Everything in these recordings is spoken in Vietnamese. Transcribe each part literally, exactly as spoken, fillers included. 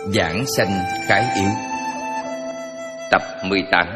Giảng sanh khái yếu. Tập mười tám.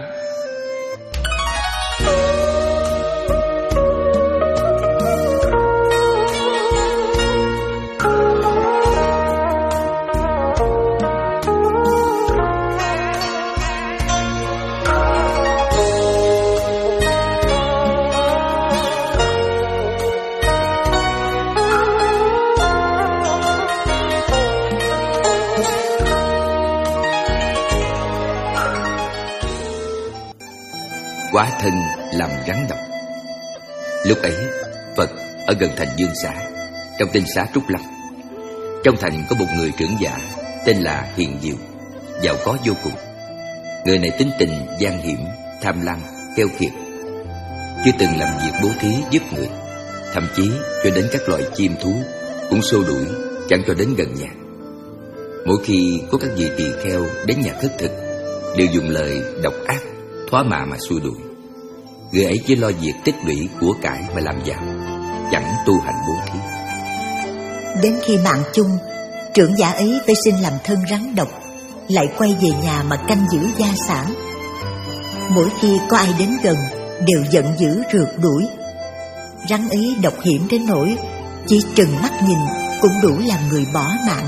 Quá thân làm rắn độc. Lúc ấy Phật ở gần thành Dương Xá, trong tinh xá Trúc Lâm. Trong thành có một người trưởng giả tên là Hiền Diệu, giàu có vô cùng. Người này tính tình gian hiểm, tham lam, keo kiệt, chưa từng làm việc bố thí giúp người. Thậm chí cho đến các loại chim thú cũng xô đuổi, chẳng cho đến gần nhà. Mỗi khi có các vị tỳ kheo đến nhà khất thực, đều dùng lời độc ác, thoá mạ mà xua đuổi. Người ấy chỉ lo việc tích lũy của cải mà làm giàu, chẳng tu hành bố thí. Đến khi mạng chung, trưởng giả ấy phải xin làm thân rắn độc, lại quay về nhà mà canh giữ gia sản. Mỗi khi có ai đến gần, đều giận dữ rượt đuổi. Rắn ấy độc hiểm đến nỗi chỉ trừng mắt nhìn cũng đủ làm người bỏ mạng.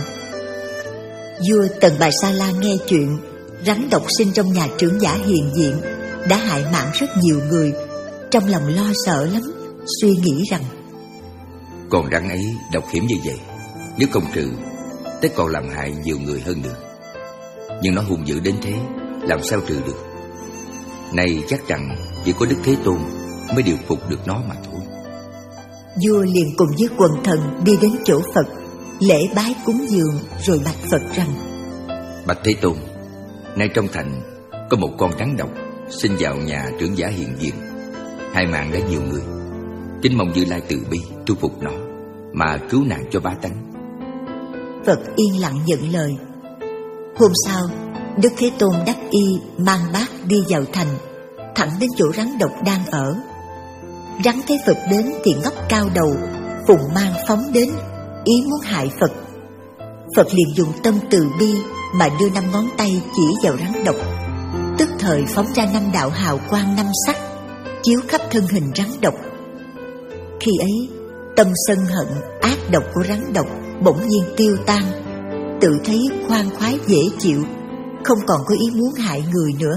Vua Tần Bà Sa La nghe chuyện rắn độc sinh trong nhà trưởng giả Hiền Diện đã hại mạng rất nhiều người, trong lòng lo sợ lắm, suy nghĩ rằng còn rắn ấy độc hiểm như vậy, nếu không trừ, tất còn làm hại nhiều người hơn nữa. Nhưng nó hung dữ đến thế, làm sao trừ được? Này chắc rằng chỉ có Đức Thế Tôn mới điều phục được nó mà thôi. Vua liền cùng với quần thần đi đến chỗ Phật, lễ bái cúng dường, rồi bạch Phật rằng: Bạch Thế Tôn, nay trong thành có một con rắn độc sinh vào nhà trưởng giả Hiền Diện, hai mạng đã nhiều người. Kính mong Như Lai từ bi tu phục nó, mà cứu nạn cho bá tánh. Phật yên lặng nhận lời. Hôm sau, Đức Thế Tôn đắp y mang bát đi vào thành, thẳng đến chỗ rắn độc đang ở. Rắn thấy Phật đến thì ngóc cao đầu, phụng mang phóng đến, ý muốn hại Phật. Phật liền dùng tâm từ bi mà đưa năm ngón tay chỉ vào rắn độc, tức thời phóng ra năm đạo hào quang năm sắc, chiếu khắp thân hình rắn độc. Khi ấy, tâm sân hận ác độc của rắn độc bỗng nhiên tiêu tan, tự thấy khoan khoái dễ chịu, không còn có ý muốn hại người nữa.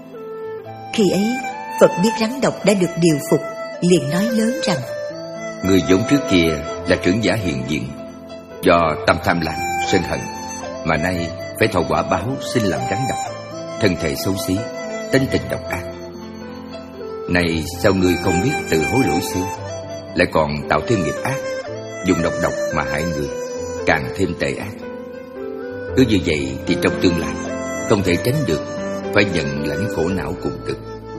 Khi ấy, Phật biết rắn độc đã được điều phục, liền nói lớn rằng: Người vốn trước kia là trưởng giả Hiền Diện, do tâm tham lam, sân hận, mà nay phải thọ quả báo sinh làm rắn độc, thân thể xấu xí, tính tình độc ác. Này sao ngươi không biết từ hối lỗi xưa, lại còn tạo thêm nghiệp ác, dùng độc độc mà hại người, càng thêm tệ ác. Cứ như vậy thì trong tương lai không thể tránh được phải nhận lãnh khổ não cùng cực.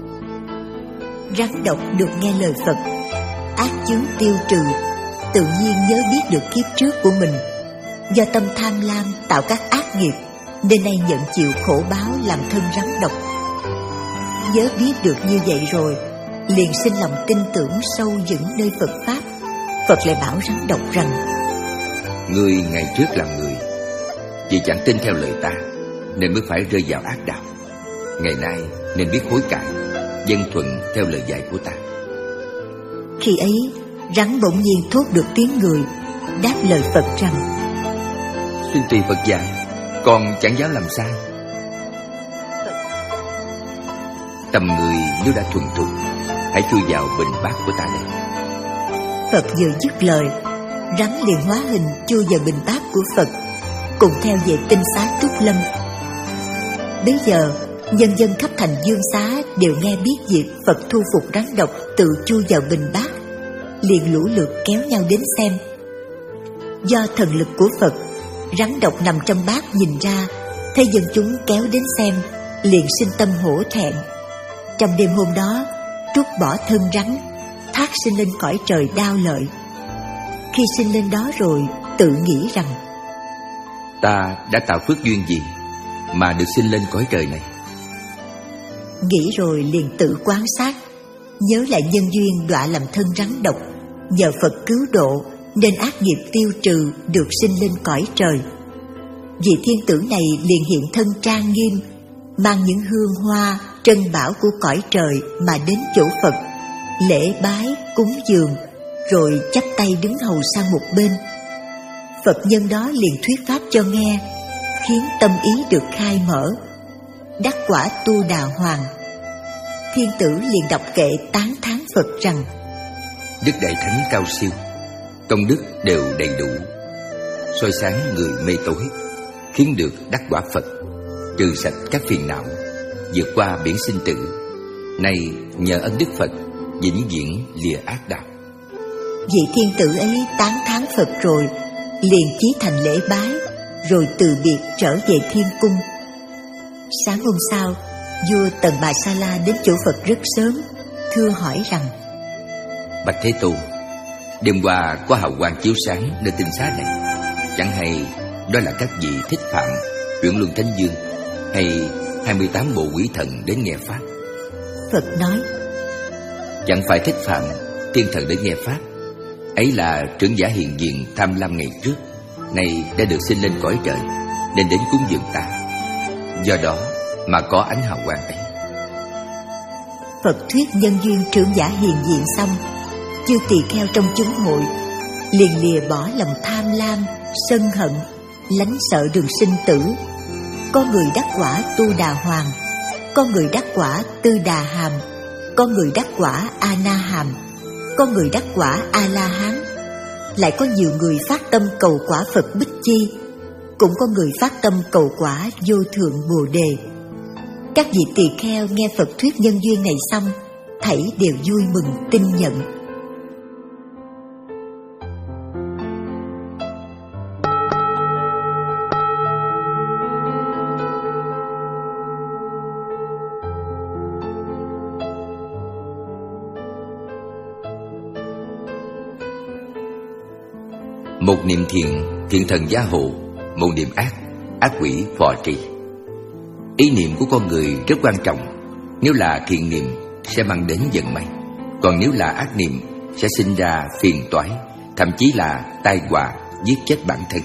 Rắn độc được nghe lời Phật, ác chướng tiêu trừ, tự nhiên nhớ biết được kiếp trước của mình, do tâm tham lam tạo các ác nghiệp, nên nay nhận chịu khổ báo làm thân rắn độc. Nhớ biết được như vậy rồi, liền sinh lòng tin tưởng sâu vững nơi Phật pháp. Phật lại bảo rắn độc rằng: Ngươi ngày trước làm người, vì chẳng tin theo lời ta, nên mới phải rơi vào ác đạo. Ngày nay nên biết hối cải, dân thuận theo lời dạy của ta. Khi ấy, rắn bỗng nhiên thốt được tiếng người, đáp lời Phật rằng: Xin tùy Phật dạy, con chẳng dám làm sai. Tâm người nếu đã thuần thục, hãy chui vào bình bát của ta đây. Phật vừa dứt lời, rắn liền hóa hình chui vào bình bát của Phật, cùng theo về tinh xá Trúc Lâm. Bấy giờ, nhân dân khắp thành Dương Xá đều nghe biết việc Phật thu phục rắn độc tự chui vào bình bát, liền lũ lượt kéo nhau đến xem. Do thần lực của Phật, rắn độc nằm trong bát nhìn ra, thấy dân chúng kéo đến xem, liền sinh tâm hổ thẹn. Trong đêm hôm đó, trút bỏ thân rắn, thác sinh lên cõi trời Đao Lợi. Khi sinh lên đó rồi, tự nghĩ rằng: Ta đã tạo phước duyên gì mà được sinh lên cõi trời này? Nghĩ rồi liền tự quan sát, nhớ lại nhân duyên đọa làm thân rắn độc, nhờ Phật cứu độ nên ác nghiệp tiêu trừ, được sinh lên cõi trời. vị thiên tử này liền hiện thân trang nghiêm, mang những hương hoa, trân bảo của cõi trời mà đến chỗ Phật, lễ bái, cúng dường, rồi chắp tay đứng hầu sang một bên. Phật nhân đó liền thuyết pháp cho nghe, khiến tâm ý được khai mở, đắc quả Tu Đà Hoàng. Thiên tử liền đọc kệ tán thán Phật rằng: Đức Đại Thánh cao siêu, công đức đều đầy đủ, soi sáng người mê tối, khiến được đắc quả Phật, trừ sạch các phiền não, vượt qua biển sinh tử. Nay nhờ ân đức Phật, vĩnh viễn lìa ác đạo. Vị thiên tử ấy tán thán Phật rồi, liền chí thành lễ bái, rồi từ biệt trở về thiên cung. Sáng hôm sau, vua Tần Bà Sa La đến chỗ Phật rất sớm, thưa hỏi rằng: Bạch Thế Tôn, đêm qua có hào quang chiếu sáng nơi tinh xá này, chẳng hay đó là các vị Thích Phạm, Chuyển Luân Thánh Dương, hay hai mươi tám bộ quỷ thần đến nghe pháp? Phật nói: Chẳng phải Thích Phạm, thiên thần đến nghe pháp, ấy là trưởng giả hiền diện Tham Lam ngày trước, nay đã được sinh lên cõi trời, nên đến cúng dường ta, do đó mà có ánh hào quang ấy. Phật thuyết nhân duyên trưởng giả hiền diện xong, chư tỳ kheo trong chúng hội liền lìa bỏ lòng tham lam, sân hận, lánh sợ đường sinh tử. Có người đắc quả Tu Đà Hoàng, có người đắc quả Tư Đà Hàm, có người đắc quả A Na Hàm, có người đắc quả A La Hán. Lại có nhiều người phát tâm cầu quả Phật Bích Chi, cũng có người phát tâm cầu quả Vô Thượng Bồ Đề. Các vị tỳ kheo nghe Phật thuyết nhân duyên này xong, thảy đều vui mừng tin nhận. Một niệm thiện, thiện thần gia hộ; một niệm ác, ác quỷ phò trì. Ý niệm của con người rất quan trọng. Nếu là thiện niệm sẽ mang đến vận may, còn nếu là ác niệm sẽ sinh ra phiền toái, thậm chí là tai họa, giết chết bản thân.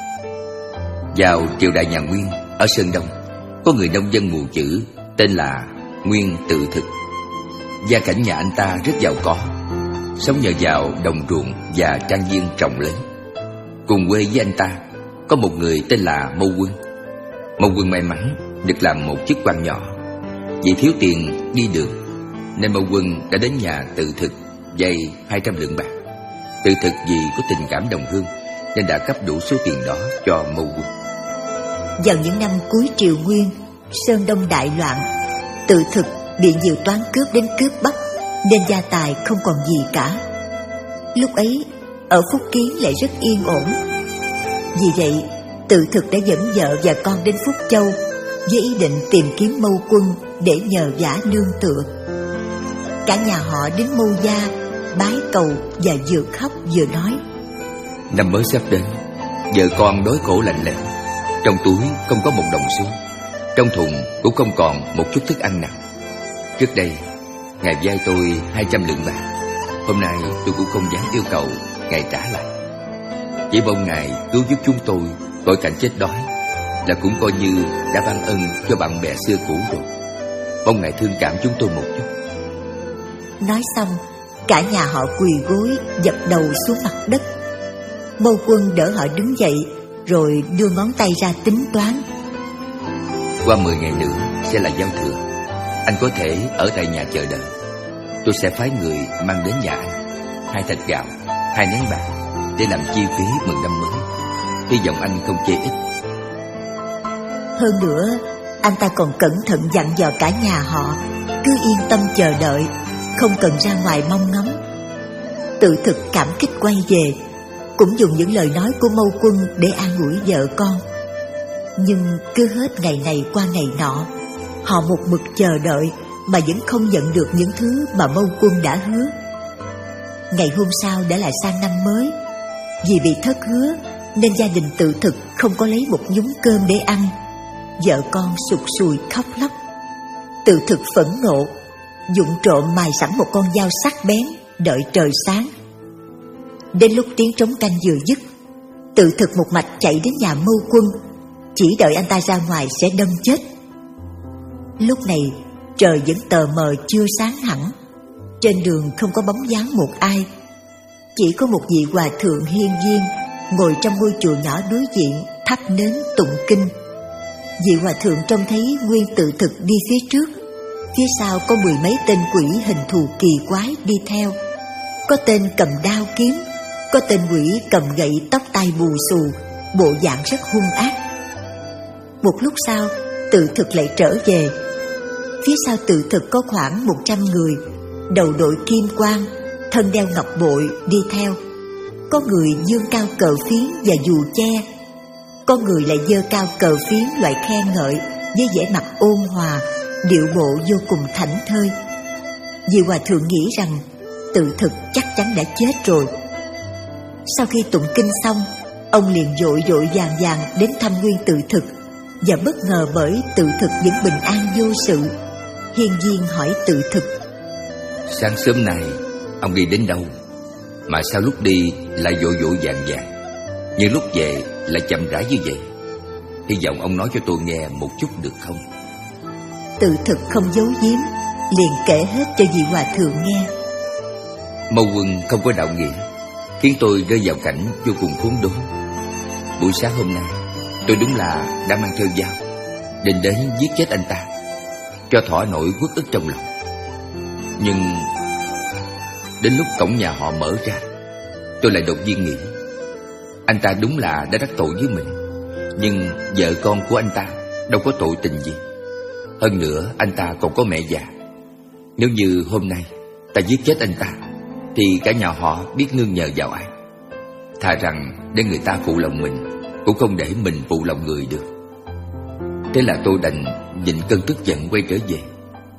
Vào triều đại nhà Nguyên ở Sơn Đông, có người nông dân mù chữ tên là Nguyên Tự Thực. Gia cảnh nhà anh ta rất giàu có, sống nhờ vào đồng ruộng và trang viên rộng lớn. Cùng quê với anh ta có một người tên là Mâu Quân. Mâu Quân may mắn được làm một chức quan nhỏ. Vì thiếu tiền đi đường nên Mâu Quân đã đến nhà Tự Thực vay hai trăm lượng bạc. Tự Thực vì có tình cảm đồng hương nên đã cấp đủ số tiền đó cho Mâu Quân. Vào những năm cuối triều Nguyên, Sơn Đông đại loạn, Tự Thực bị nhiều toán cướp đến cướp bắt, nên gia tài không còn gì cả. Lúc ấy ở Phúc Kiến lại rất yên ổn. Vì vậy Tự Thực đã dẫn vợ và con đến Phúc Châu với ý định tìm kiếm Mâu Quân để nhờ vả nương tựa. Cả nhà họ đến Mâu gia bái cầu và vừa khóc vừa nói: Năm mới sắp đến, vợ con đói khổ lạnh lẽo, trong túi không có một đồng xu, trong thùng cũng không còn một chút thức ăn nào. Trước đây Ngài vay tôi hai trăm lượng bạc, hôm nay tôi cũng không dám yêu cầu Ngài trả lại. Chỉ mong Ngài cứu giúp chúng tôi khỏi cảnh chết đói, là cũng coi như đã ban ân cho bạn bè xưa cũ rồi. Mong Ngài thương cảm chúng tôi một chút. Nói xong, cả nhà họ quỳ gối dập đầu xuống mặt đất. Mâu Quân đỡ họ đứng dậy, rồi đưa ngón tay ra tính toán: Qua mười ngày nữa sẽ là giao thừa, anh có thể ở tại nhà chờ đợi. Tôi sẽ phái người mang đến nhà anh hai thạch gạo, hai nén bạc để làm chi phí mừng năm mới. Hy vọng anh không chê ít. Hơn nữa, anh ta còn cẩn thận dặn dò cả nhà họ cứ yên tâm chờ đợi, không cần ra ngoài mong ngóng. Tự Thực cảm kích quay về, cũng dùng những lời nói của Mâu Quân để an ủi vợ con. Nhưng cứ hết ngày này qua ngày nọ, họ một mực chờ đợi mà vẫn không nhận được những thứ mà Mâu Quân đã hứa. Ngày hôm sau đã là sang năm mới. Vì bị thất hứa nên gia đình Tự Thực không có lấy một nhúng cơm để ăn. Vợ con sụt sùi khóc lóc. Tự Thực phẫn nộ, vụng trộm mài sẵn một con dao sắc bén, đợi trời sáng. Đến lúc tiếng trống canh vừa dứt, Tự Thực một mạch chạy đến nhà Mâu Quân, chỉ đợi anh ta ra ngoài sẽ đâm chết. Lúc này trời vẫn tờ mờ chưa sáng hẳn, trên đường không có bóng dáng một ai, chỉ có một vị hòa thượng hiên viên ngồi trong ngôi chùa nhỏ đối diện thắp nến tụng kinh. Vị hòa thượng trông thấy Nguyên Tự Thực đi phía trước, phía sau có mười mấy tên quỷ hình thù kỳ quái đi theo. Có tên cầm đao kiếm, có tên quỷ cầm gậy tóc tai bù xù, bộ dạng rất hung ác. Một lúc sau, Tự Thực lại trở về. Phía sau Tự Thực có khoảng một trăm người, đầu đội kim quan, thân đeo ngọc bội đi theo. Có người giương cao cờ phiến và dù che, có người lại giơ cao cờ phiến loại khen ngợi với vẻ mặt ôn hòa, điệu bộ vô cùng thảnh thơi. Vị hòa thượng nghĩ rằng Tự Thực chắc chắn đã chết rồi. Sau khi tụng kinh xong, ông liền vội vội vàng vàng đến thăm Nguyên Tự Thực, và bất ngờ bởi Tự Thực vẫn bình an vô sự. Hiên viên hỏi Tự Thực: Sáng sớm này ông đi đến đâu, mà sao lúc đi lại vội vội vàng vàng, nhưng lúc về lại chậm rãi như vậy? Hy vọng ông nói cho tôi nghe một chút được không? Tự Thực không giấu giếm, liền kể hết cho vị hòa thượng nghe. Mâu Quân không có đạo nghĩa, khiến tôi rơi vào cảnh vô cùng khốn đốn. Buổi sáng hôm nay, tôi đúng là đã mang theo dao, định đến giết chết anh ta, cho thỏa nỗi uất ức trong lòng. Nhưng đến lúc cổng nhà họ mở ra, tôi lại đột nhiên nghĩ, anh ta đúng là đã đắc tội với mình, nhưng vợ con của anh ta đâu có tội tình gì. Hơn nữa anh ta còn có mẹ già. Nếu như hôm nay ta giết chết anh ta, thì cả nhà họ biết nương nhờ vào ai. Thà rằng để người ta phụ lòng mình, cũng không để mình phụ lòng người được. Thế là tôi đành nhịn cơn tức giận quay trở về.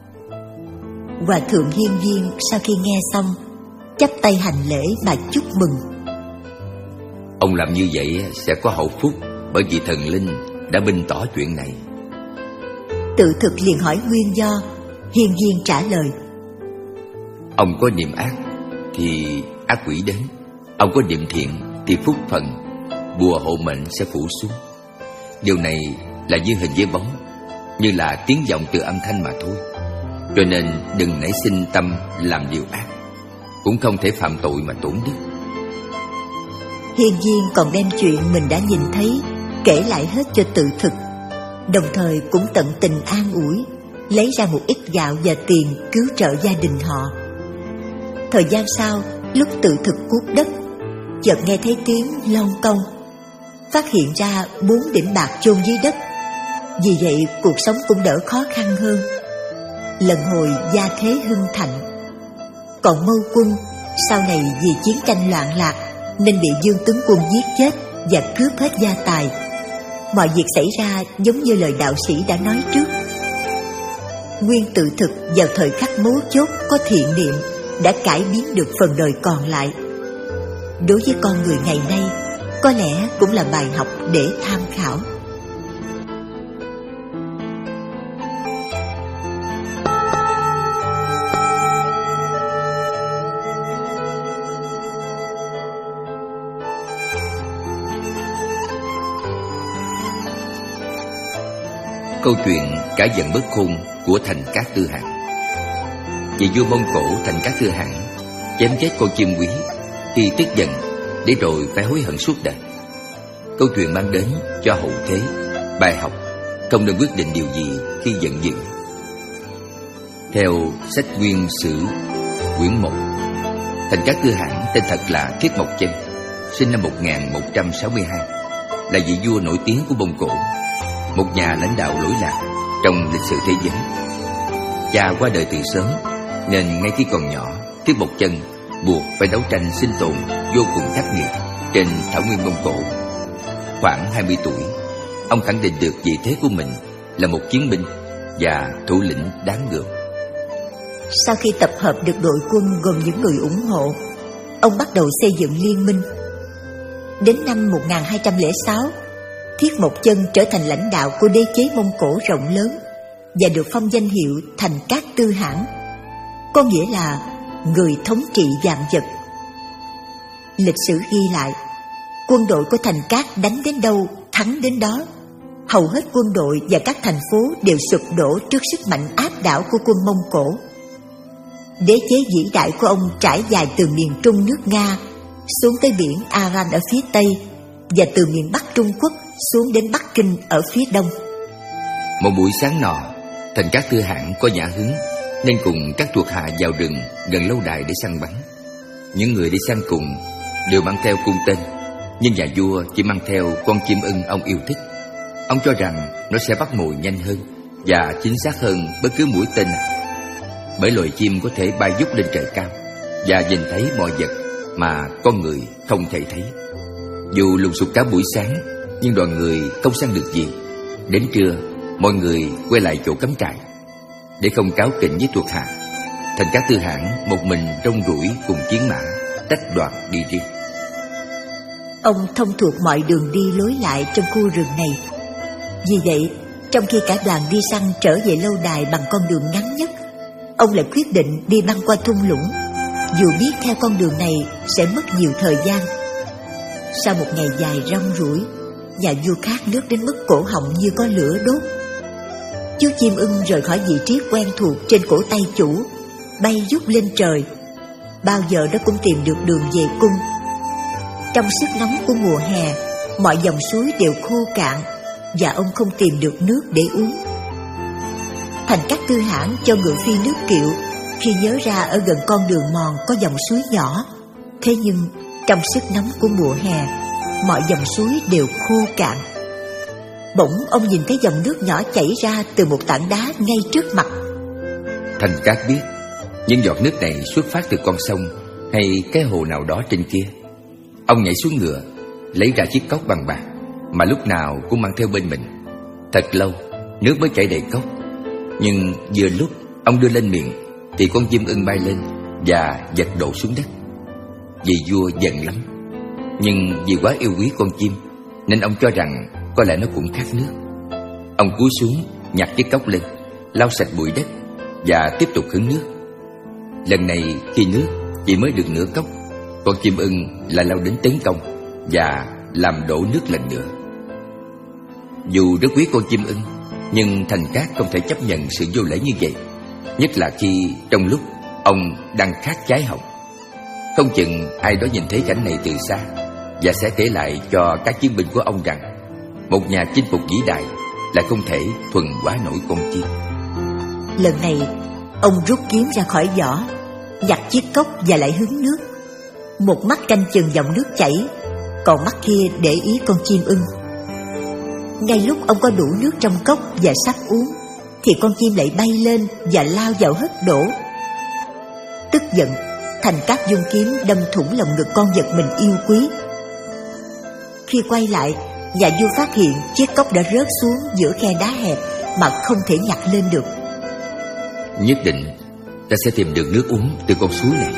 Hòa thượng hiên viên sau khi nghe xong, chắp tay hành lễ mà chúc mừng. Ông làm như vậy sẽ có hậu phúc, bởi vì thần linh đã minh tỏ chuyện này. Tự Thực liền hỏi nguyên do. Hiên viên trả lời: Ông có niệm ác thì ác quỷ đến, ông có niệm thiện thì phúc phần, bùa hộ mệnh sẽ phủ xuống. Điều này là như hình với bóng, như là tiếng vọng từ âm thanh mà thôi. Cho nên đừng nảy sinh tâm làm điều ác, cũng không thể phạm tội mà tổn đức. Hiên viên còn đem chuyện mình đã nhìn thấy kể lại hết cho Tự Thực, đồng thời cũng tận tình an ủi, lấy ra một ít gạo và tiền cứu trợ gia đình họ. Thời gian sau, lúc Tự Thực cuốc đất, chợt nghe thấy tiếng lon cong, phát hiện ra bốn đỉnh bạc chôn dưới đất. Vì vậy cuộc sống cũng đỡ khó khăn hơn. Lần hồi gia thế hưng thịnh. Còn Mâu Quân sau này vì chiến tranh loạn lạc nên bị Dương Tướng Quân giết chết và cướp hết gia tài. Mọi việc xảy ra giống như lời đạo sĩ đã nói trước. Nguyên Tự Thực vào thời khắc mấu chốt có thiện niệm đã cải biến được phần đời còn lại. Đối với con người ngày nay, có lẽ cũng là bài học để tham khảo. Câu chuyện Cả giận bất khôn của Thành Cát Tư Hãn. Vị vua Mông Cổ Thành Cát Tư Hãn chém chết con chim quý khi tức giận, để rồi phải hối hận suốt đời. Câu chuyện mang đến cho hậu thế bài học không nên quyết định điều gì khi giận dữ. Theo sách Nguyên Sử quyển một, Thành Cát Tư Hãn tên thật là Thiết Mộc Chân, sinh năm một nghìn một trăm sáu mươi hai, là vị vua nổi tiếng của Mông Cổ, một nhà lãnh đạo lỗi lạc trong lịch sử thế giới. Cha qua đời từ sớm, nên ngay khi còn nhỏ, Thiết Mộc Chân buộc phải đấu tranh sinh tồn vô cùng khắc nghiệt trên thảo nguyên Mông Cổ. Khoảng hai mươi tuổi, ông khẳng định được vị thế của mình là một chiến binh và thủ lĩnh đáng gờm. Sau khi tập hợp được đội quân gồm những người ủng hộ, ông bắt đầu xây dựng liên minh. Đến năm một nghìn hai trăm lẻ sáu, Thiết Mộc Chân trở thành lãnh đạo của đế chế Mông Cổ rộng lớn và được phong danh hiệu Thành Cát Tư Hãn, có nghĩa là người thống trị vạn vật. Lịch sử ghi lại, quân đội của Thành Cát đánh đến đâu thắng đến đó. hầu hết quân đội và các thành phố đều sụp đổ trước sức mạnh áp đảo của quân Mông Cổ. Đế chế vĩ đại của ông trải dài từ miền Trung nước Nga xuống tới biển Aran ở phía Tây, và từ miền Bắc Trung Quốc xuống đến Bắc Kinh ở phía Đông. Một buổi sáng nọ, Thành Cát Tư Hãn có nhã hứng nên cùng các thuộc hạ vào rừng gần lâu đài để săn bắn. Những người đi săn cùng đều mang theo cung tên, nhưng nhà vua chỉ mang theo con chim ưng ông yêu thích. Ông cho rằng nó sẽ bắt mồi nhanh hơn và chính xác hơn bất cứ mũi tên nào, bởi loài chim có thể bay vút lên trời cao và nhìn thấy mọi vật mà con người không thể thấy. Dù lùng sục cả buổi sáng, nhưng đoàn người không săn được gì. Đến trưa, mọi người quay lại chỗ cắm trại. Để không cáu kỉnh với thuộc hạ, Thành Cát Tư Hãn một mình rong ruổi cùng chiến mã, tách đoạn đi riêng. Ông thông thuộc mọi đường đi lối lại trong khu rừng này. Vì vậy, trong khi cả đoàn đi săn trở về lâu đài bằng con đường ngắn nhất, ông lại quyết định đi băng qua thung lũng, dù biết theo con đường này sẽ mất nhiều thời gian. Sau một ngày dài rong ruổi, nhà vua khát nước đến mức cổ họng như có lửa đốt. Chú chim ưng rời khỏi vị trí quen thuộc trên cổ tay chủ, bay vút lên trời. Bao giờ nó cũng tìm được đường về cung. Trong sức nóng của mùa hè, mọi dòng suối đều khô cạn, và ông không tìm được nước để uống. Thành Cát Tư Hãn cho ngựa phi nước kiệu khi nhớ ra ở gần con đường mòn có dòng suối nhỏ. Thế nhưng trong sức nóng của mùa hè, mọi dòng suối đều khô cạn. Bỗng ông nhìn thấy dòng nước nhỏ chảy ra từ một tảng đá ngay trước mặt. Thành Cát biết những giọt nước này xuất phát từ con sông hay cái hồ nào đó trên kia. Ông nhảy xuống ngựa, lấy ra chiếc cốc bằng bạc mà lúc nào cũng mang theo bên mình. Thật lâu, nước mới chảy đầy cốc. Nhưng vừa lúc ông đưa lên miệng thì con chim ưng bay lên và giật đổ xuống đất. Vì vua giận lắm, nhưng vì quá yêu quý con chim nên ông cho rằng có lẽ nó cũng khát nước. Ông cúi xuống nhặt chiếc cốc lên, lau sạch bụi đất và tiếp tục hứng nước. Lần này khi nước chỉ mới được nửa cốc, con chim ưng lại lao đến tấn công và làm đổ nước lần nữa. Dù rất quý con chim ưng, nhưng Thành Cát không thể chấp nhận sự vô lễ như vậy, nhất là khi trong lúc ông đang khát cháy họng. Không chừng ai đó nhìn thấy cảnh này từ xa và sẽ kể lại cho các chiến binh của ông rằng một nhà chinh phục vĩ đại lại không thể thuần hóa nổi con chim. Lần này ông rút kiếm ra khỏi vỏ, giặt chiếc cốc và lại hứng nước. Một mắt canh chừng dòng nước chảy, còn mắt kia để ý con chim ưng. Ngay lúc ông có đủ nước trong cốc và sắp uống thì con chim lại bay lên và lao vào hất đổ. Tức giận, Thành Cát vung kiếm đâm thủng lòng ngực con vật mình yêu quý. Khi quay lại, nhà vua phát hiện chiếc cốc đã rớt xuống giữa khe đá hẹp mà không thể nhặt lên được. Nhất định ta sẽ tìm được nước uống từ con suối này.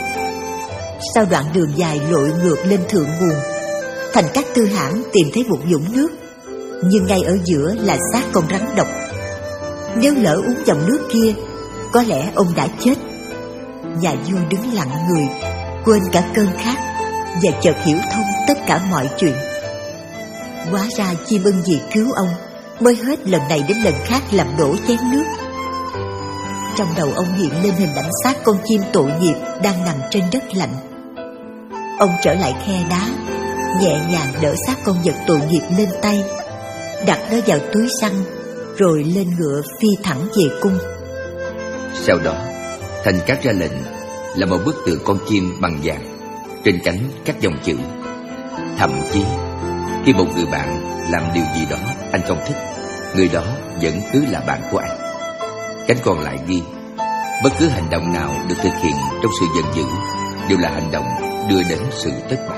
Sau đoạn đường dài lội ngược lên thượng nguồn, Thành Cát Tư Hãn tìm thấy một vũng nước, nhưng ngay ở giữa là xác con rắn độc. Nếu lỡ uống dòng nước kia, có lẽ ông đã chết. Nhà vua đứng lặng người, quên cả cơn khát, và chợt hiểu thông tất cả mọi chuyện. Hóa ra chim ưng vì cứu ông mới hết lần này đến lần khác làm đổ chén nước. Trong đầu ông hiện lên hình ảnh xác con chim tội nghiệp đang nằm trên đất lạnh. Ông trở lại khe đá, nhẹ nhàng đỡ xác con vật tội nghiệp lên tay, đặt nó vào túi săn, rồi lên ngựa phi thẳng về cung. Sau đó, Thành Cát ra lệnh là một bức tượng con chim bằng vàng, trên cánh các dòng chữ. Thậm chí khi một người bạn làm điều gì đó anh không thích, người đó vẫn cứ là bạn của anh. Cánh còn lại ghi: bất cứ hành động nào được thực hiện trong sự giận dữ đều là hành động đưa đến sự thất bại.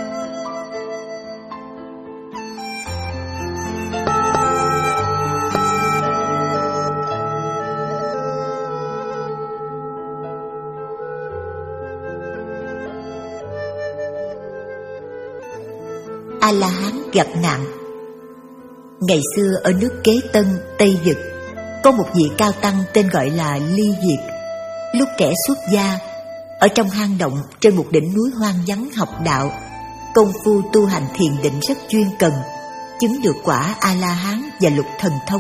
A-la-hán gặp nạn. Ngày xưa ở nước Kế Tân, Tây Vực, có một vị cao tăng tên gọi là Ly Việt. Lúc trẻ xuất gia, ở trong hang động trên một đỉnh núi hoang vắng học đạo, công phu tu hành thiền định rất chuyên cần. chứng được quả A-la-hán và lục thần thông.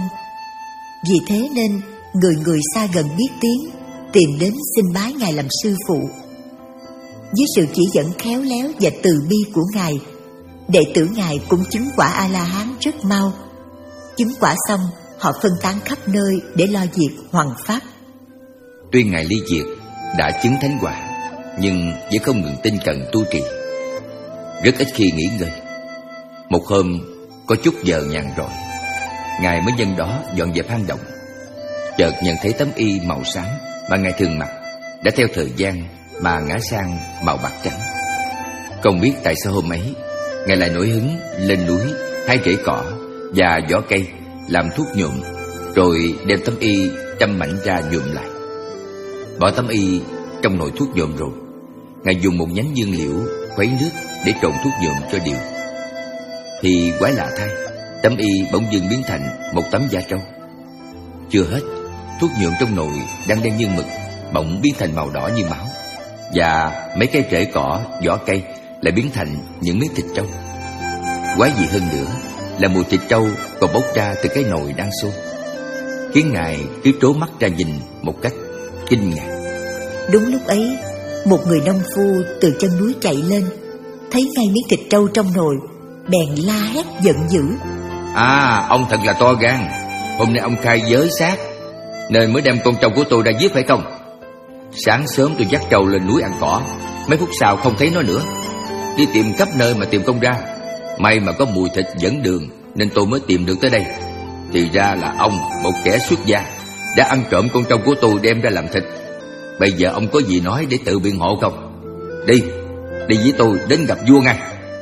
Vì thế nên người người xa gần biết tiếng, tìm đến xin bái Ngài làm sư phụ. Dưới sự chỉ dẫn khéo léo và từ bi của Ngài, đệ tử Ngài cũng chứng quả A-la-hán rất mau. Chứng quả xong, họ phân tán khắp nơi để lo việc hoằng pháp. Tuy Ngài Ly Diệt đã chứng thánh quả, nhưng vẫn không ngừng tinh cần tu trì, rất ít khi nghỉ ngơi. Một hôm có chút giờ nhàn rỗi, Ngài mới nhân đó dọn dẹp hang động. Chợt nhận thấy tấm y màu xám mà Ngài thường mặc đã theo thời gian mà ngã sang màu bạc trắng. Không biết tại sao hôm ấy Ngài lại nổi hứng lên núi hái rễ cỏ và vỏ cây làm thuốc nhuộm, rồi đem tấm y trăm mảnh ra nhuộm lại. Bỏ tấm y trong nồi thuốc nhuộm rồi, Ngài dùng một nhánh dương liễu khuấy nước để trộn thuốc nhuộm cho đều. Thì quái lạ thay, tấm y bỗng dưng biến thành một tấm da trâu. Chưa hết, thuốc nhuộm trong nồi đang đen như mực bỗng biến thành màu đỏ như máu, và mấy cái rễ cỏ, vỏ cây lại biến thành những miếng thịt trâu. Quái dị hơn nữa là mùi thịt trâu còn bốc ra từ cái nồi đang sôi, khiến Ngài cứ trố mắt ra nhìn một cách kinh ngạc. Đúng lúc ấy, một người nông phu từ chân núi chạy lên, thấy ngay miếng thịt trâu trong nồi, bèn la hét giận dữ: À, ông thật là to gan. Hôm nay ông khai giới xác nên mới đem con trâu của tôi ra giết phải không? Sáng sớm tôi dắt trâu lên núi ăn cỏ, mấy phút sau không thấy nó nữa. Đi tìm khắp nơi mà tìm không ra. May mà có mùi thịt dẫn đường nên tôi mới tìm được tới đây. Thì ra là ông, một kẻ xuất gia, đã ăn trộm con trâu của tôi đem ra làm thịt. Bây giờ ông có gì nói để tự biện hộ không? Đi, đi với tôi đến gặp vua ngay.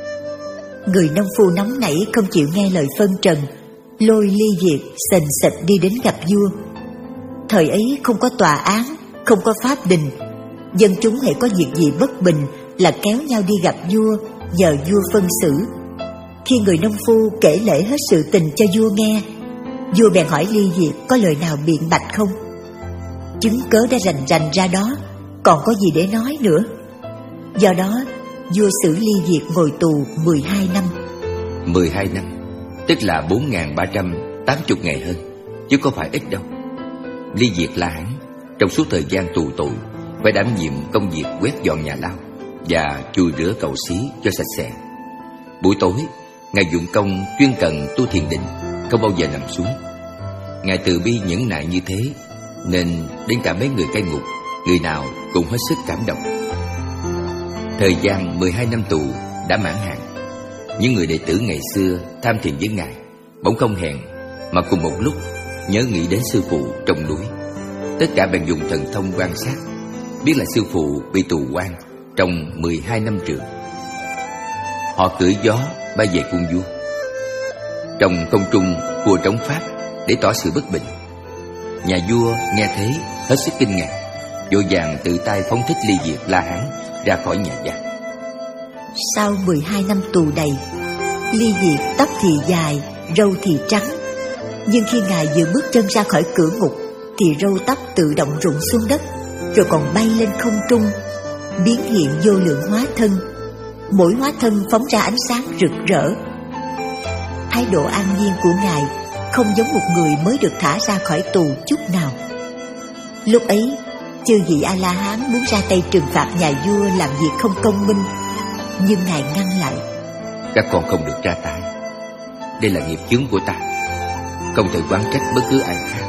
Người nông phu nóng nảy không chịu nghe lời phân trần, lôi Ly Diệt sền sệt đi đến gặp vua. Thời ấy không có tòa án, không có pháp đình, dân chúng hễ có việc gì bất bình là kéo nhau đi gặp vua, nhờ vua phân xử. Khi người nông phu kể lể hết sự tình cho vua nghe, vua bèn hỏi Ly Diệt có lời nào biện bạch không. Chứng cớ đã rành rành ra đó, còn có gì để nói nữa. Do đó vua xử Ly Diệt ngồi tù mười hai năm. Mười hai năm tức là bốn nghìn ba trăm tám mươi ngày hơn, chứ có phải ít đâu. Ly Diệt La Hán trong suốt thời gian tù tội phải đảm nhiệm công việc quét dọn nhà lao và chùi rửa cầu xí cho sạch sẽ. Buổi tối Ngài dụng công chuyên cần tu thiền định, không bao giờ nằm xuống. Ngài từ bi nhẫn nại như thế nên đến cả mấy người cai ngục, người nào cũng hết sức cảm động. Thời gian mười hai năm tù đã mãn hạn. Những người đệ tử ngày xưa tham thiền với Ngài bỗng không hẹn mà cùng một lúc nhớ nghĩ đến sư phụ trong núi. Tất cả bèn dùng thần thông quan sát, biết là sư phụ bị tù oan trong mười hai năm trường. Họ cưỡi gió bay về cung vua. Trong không trung vua trống pháp để tỏ sự bất bình. Nhà vua nghe thấy hết sức kinh ngạc, vội vàng tự tay phóng thích Ly Diệt La Hán ra khỏi nhà giam. Sau mười hai năm tù đầy, Ly Diệt tóc thì dài, râu thì trắng. Nhưng khi Ngài vừa bước chân ra khỏi cửa ngục thì râu tóc tự động rụng xuống đất, rồi còn bay lên không trung, biến hiện vô lượng hóa thân. Mỗi hóa thân phóng ra ánh sáng rực rỡ. Thái độ an nhiên của Ngài không giống một người mới được thả ra khỏi tù chút nào. Lúc ấy, chư vị A-la-hán muốn ra tay trừng phạt nhà vua làm việc không công minh, nhưng Ngài ngăn lại. Các con không được ra tay. Đây là nghiệp chướng của ta, không thể oán trách bất cứ ai khác.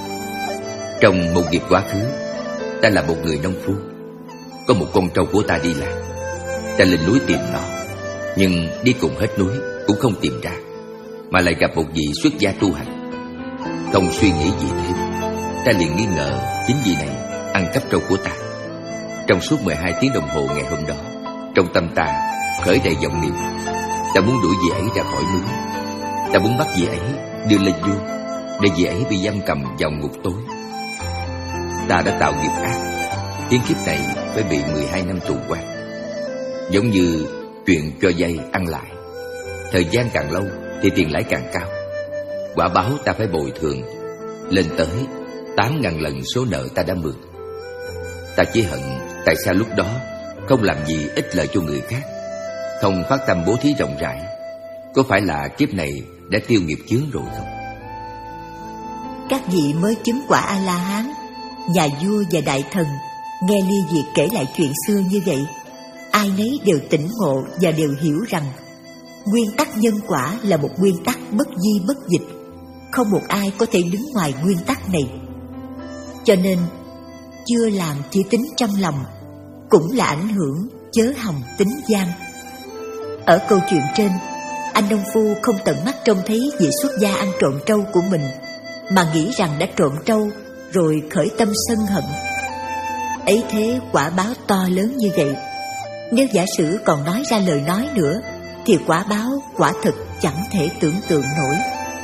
Trong một nghiệp quá khứ, ta là một người nông phu. Có một con trâu của ta đi lạc. Ta lên núi tìm nó, nhưng đi cùng hết núi cũng không tìm ra, mà lại gặp một vị xuất gia tu hành. Không suy nghĩ gì thêm, ta liền nghi ngờ chính vị này ăn cắp trâu của ta. Trong suốt mười hai tiếng đồng hồ ngày hôm đó, trong tâm ta khởi đầy vọng niệm. Ta muốn đuổi vị ấy ra khỏi núi. Ta muốn bắt vị ấy đưa lên vua, để vị ấy bị giam cầm vào ngục tối. Ta đã tạo nghiệp ác, khiến kiếp này phải bị mười hai năm tù quan. Giống như chuyện cho vay ăn lại, thời gian càng lâu thì tiền lãi càng cao. Quả báo ta phải bồi thường lên tới tám ngàn lần số nợ ta đã mượn. Ta chỉ hận tại sao lúc đó không làm gì ích lợi cho người khác, không phát tâm bố thí rộng rãi, có phải là kiếp này đã tiêu nghiệp chướng rồi không? Các vị mới chứng quả A-la-hán, nhà vua và đại thần nghe Ly Diệt kể lại chuyện xưa như vậy, ai nấy đều tỉnh ngộ và đều hiểu rằng nguyên tắc nhân quả là một nguyên tắc bất di bất dịch, không một ai có thể đứng ngoài nguyên tắc này. Cho nên chưa làm chỉ tính trong lòng, cũng là ảnh hưởng chớ hòng tính gian. Ở câu chuyện trên, anh nông phu không tận mắt trông thấy vị xuất gia ăn trộm trâu của mình, mà nghĩ rằng đã trộm trâu rồi khởi tâm sân hận. Ấy thế quả báo to lớn như vậy, nếu giả sử còn nói ra lời nói nữa thì quả báo quả thực chẳng thể tưởng tượng nổi.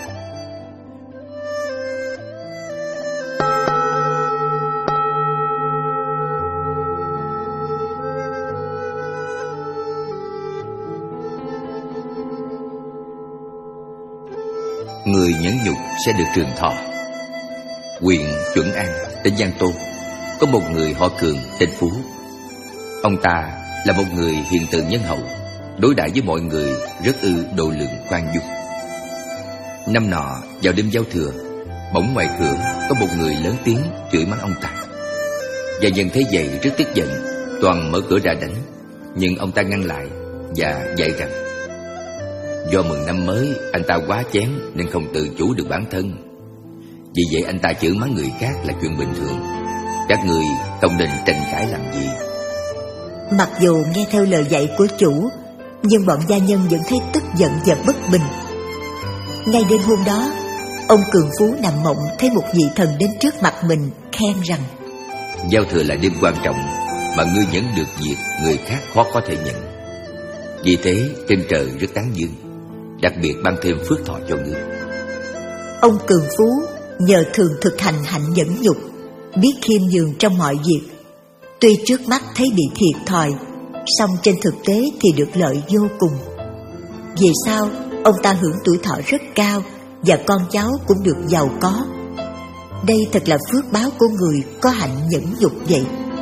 Người nhẫn nhục sẽ được trường thọ. Huyện Chuẩn An, tỉnh Giang Tô, có một người họ Cường tên Phú. Ông ta là một người hiền từ nhân hậu, đối đãi với mọi người rất ư độ lượng khoan dung. Năm nọ vào đêm giao thừa, bỗng ngoài cửa có một người lớn tiếng chửi mắng ông ta. Và nhân thấy vậy rất tức giận, toàn mở cửa ra đánh, nhưng ông ta ngăn lại và dạy rằng do mừng năm mới anh ta quá chén nên không tự chủ được bản thân. Vì vậy anh ta chửi mắng người khác là chuyện bình thường, các người không nên tranh cãi làm gì. Mặc dù nghe theo lời dạy của chủ, nhưng bọn gia nhân vẫn thấy tức giận và bất bình. Ngay đêm hôm đó, ông Cường Phú nằm mộng thấy một vị thần đến trước mặt mình khen rằng: giao thừa là đêm quan trọng, mà ngươi nhận được việc người khác khó có thể nhận. Vì thế trên trời rất tán dương, đặc biệt ban thêm phước thọ cho ngươi. Ông Cường Phú nhờ thường thực hành hạnh nhẫn nhục, biết khiêm nhường trong mọi việc. Tuy trước mắt thấy bị thiệt thòi, song trên thực tế thì được lợi vô cùng. Về sau, ông ta hưởng tuổi thọ rất cao và con cháu cũng được giàu có. Đây thật là phước báo của người có hạnh nhẫn nhục vậy.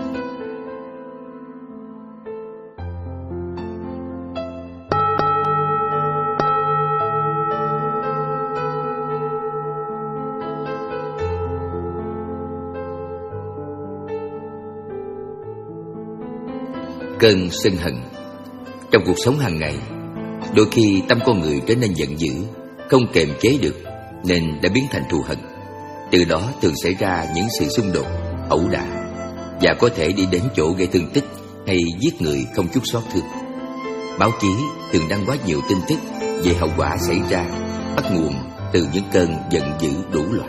Cơn sân hận. Trong cuộc sống hàng ngày, đôi khi tâm con người trở nên giận dữ, không kềm chế được, nên đã biến thành thù hận. Từ đó thường xảy ra những sự xung đột, ẩu đả, và có thể đi đến chỗ gây thương tích hay giết người không chút xót thương. Báo chí thường đăng quá nhiều tin tức về hậu quả xảy ra bắt nguồn từ những cơn giận dữ đủ loại.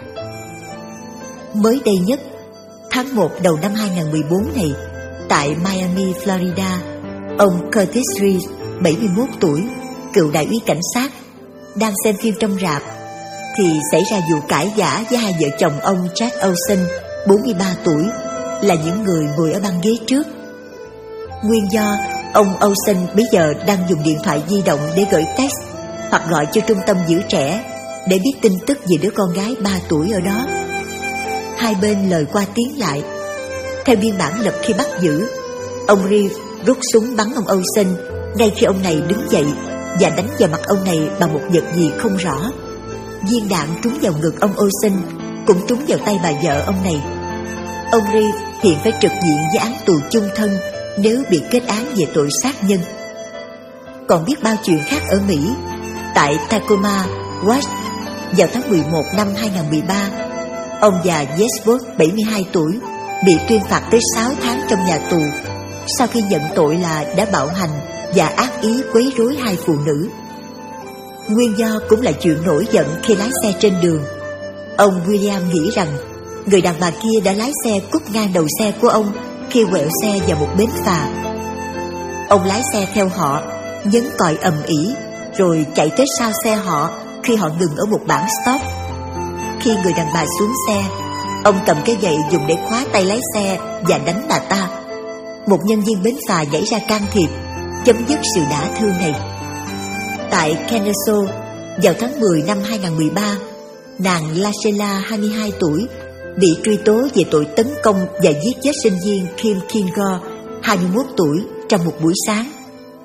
Mới đây nhất, tháng một đầu năm hai không một bốn này, tại Miami, Florida, ông Curtis Reed, bảy mươi mốt tuổi, cựu đại úy cảnh sát, đang xem phim trong rạp thì xảy ra vụ cãi vã với hai vợ chồng ông Jack Olsen, bốn mươi ba tuổi, là những người ngồi ở băng ghế trước. Nguyên do ông Olsen bây giờ đang dùng điện thoại di động để gửi text hoặc gọi cho trung tâm giữ trẻ để biết tin tức về đứa con gái ba tuổi ở đó. Hai bên lời qua tiếng lại. Theo biên bản lập khi bắt giữ, ông Reed rút súng bắn ông Olsen ngay khi ông này đứng dậy và đánh vào mặt ông này bằng một vật gì không rõ. Viên đạn trúng vào ngực ông Olsen, cũng trúng vào tay bà vợ ông này. Ông Reed hiện phải trực diện với án tù chung thân nếu bị kết án về tội sát nhân. Còn biết bao chuyện khác ở Mỹ. Tại Tacoma, West, vào tháng mười một năm hai không một ba, ông già Westwood, bảy mươi hai tuổi, bị tuyên phạt tới sáu tháng trong nhà tù sau khi nhận tội là đã bạo hành và ác ý quấy rối hai phụ nữ. Nguyên do cũng là chuyện nổi giận khi lái xe trên đường. Ông William nghĩ rằng người đàn bà kia đã lái xe cút ngang đầu xe của ông khi quẹo xe vào một bến phà. Ông lái xe theo họ, nhấn còi ầm ĩ, rồi chạy tới sau xe họ khi họ ngừng ở một bảng stop. Khi người đàn bà xuống xe, ông cầm cái gậy dùng để khóa tay lái xe và đánh bà ta. Một nhân viên bến phà nhảy ra can thiệp, chấm dứt sự đả thương này. Tại Kennesaw, vào tháng mười năm hai không một ba, nàng Lashela, hai mươi hai tuổi, bị truy tố về tội tấn công và giết chết sinh viên Kim Kilgore, hai mươi mốt tuổi, trong một buổi sáng.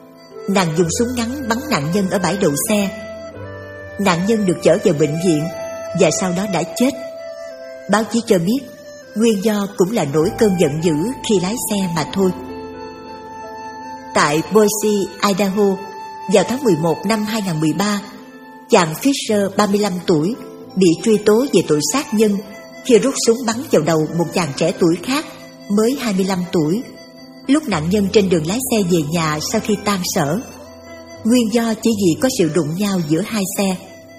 nàng dùng súng ngắn bắn nạn nhân ở bãi đậu xe. Nạn nhân được chở vào bệnh viện và sau đó đã chết. Báo chí cho biết nguyên do cũng là nổi cơn giận dữ khi lái xe mà thôi. Tại Boise, Idaho, vào tháng mười một năm hai không một ba, chàng Fisher ba mươi lăm tuổi bị truy tố về tội sát nhân khi rút súng bắn vào đầu một chàng trẻ tuổi khác mới hai mươi lăm tuổi, lúc nạn nhân trên đường lái xe về nhà sau khi tan sở. Nguyên do chỉ vì có sự đụng nhau giữa hai xe.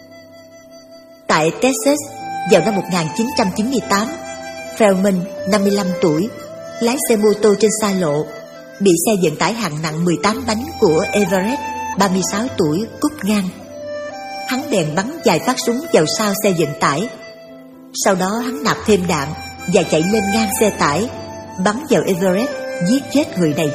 Tại Texas, vào năm một nghìn chín trăm chín mươi tám, Feldman, năm mươi lăm tuổi, lái xe mô tô trên xa lộ, bị xe vận tải hạng nặng mười tám bánh của Everett, ba mươi sáu tuổi, cút ngang. Hắn bèn bắn vài phát súng vào sau xe vận tải. Sau đó hắn nạp thêm đạn và chạy lên ngang xe tải, bắn vào Everett, giết chết người này.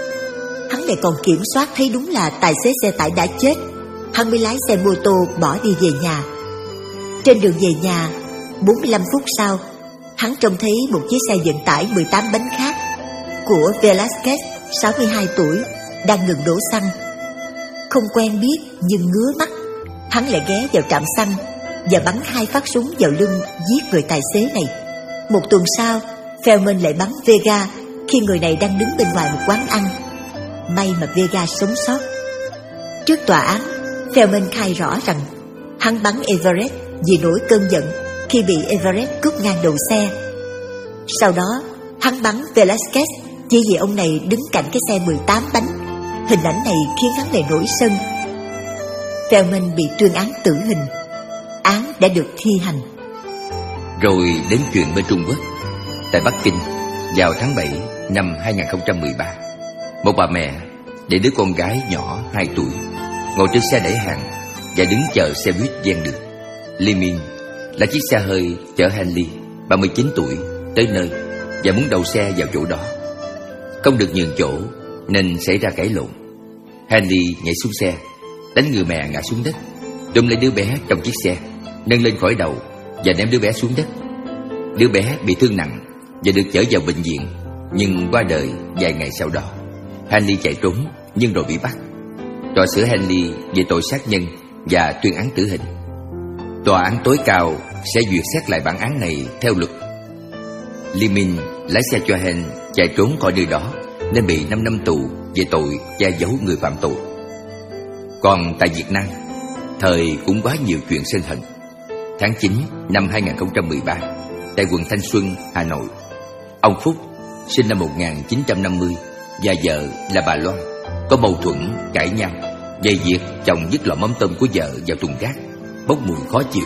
Hắn lại còn kiểm soát thấy đúng là tài xế xe tải đã chết. Hắn mới lái xe mô tô bỏ đi về nhà. Trên đường về nhà, bốn mươi lăm phút sau, hắn trông thấy một chiếc xe vận tải mười tám bánh khác của Velasquez, sáu mươi hai tuổi, đang ngừng đổ xăng. Không quen biết nhưng ngứa mắt, hắn lại ghé vào trạm xăng và bắn hai phát súng vào lưng giết người tài xế này. Một tuần sau, Feldman lại bắn Vega khi người này đang đứng bên ngoài một quán ăn. May mà Vega sống sót. Trước tòa án, Feldman khai rõ rằng hắn bắn Everett vì nổi cơn giận khi bị Everett cúp ngang đầu xe. Sau đó, hắn bắn Velasquez chỉ vì ông này đứng cạnh cái xe mười tám bánh. Hình ảnh này khiến hắn lại nổi sân. Feldman bị tuyên án tử hình. Án đã được thi hành. Rồi đến chuyện bên Trung Quốc. Tại Bắc Kinh, vào tháng bảy năm hai không một ba, một bà mẹ để đứa con gái nhỏ hai tuổi ngồi trên xe đẩy hàng và đứng chờ xe buýt ven đường. Li Min là chiếc xe hơi chở Henley, ba mươi chín tuổi, tới nơi và muốn đậu xe vào chỗ đó. Không được nhường chỗ nên xảy ra cãi lộn. Henley nhảy xuống xe, đánh người mẹ ngã xuống đất, túm lấy đứa bé trong chiếc xe, nâng lên khỏi đầu và ném đứa bé xuống đất. Đứa bé bị thương nặng và được chở vào bệnh viện, nhưng qua đời vài ngày sau đó. Henley chạy trốn nhưng rồi bị bắt. Tòa xử Henley về tội sát nhân và tuyên án tử hình. Tòa án tối cao sẽ duyệt xét lại bản án này theo luật. Li Min lái xe cho Hen chạy trốn khỏi nơi đó nên bị năm năm tù về tội che giấu người phạm tội. Còn tại Việt Nam, thời cũng quá nhiều chuyện sân hận. Tháng chín năm hai không một ba, tại quận Thanh Xuân, Hà Nội, ông Phúc, sinh năm một nghìn chín trăm năm mươi, và vợ là bà Loan có mâu thuẫn cãi nhau về việc chồng vứt lọ mắm tôm của vợ vào thùng rác, bốc mùi khó chịu.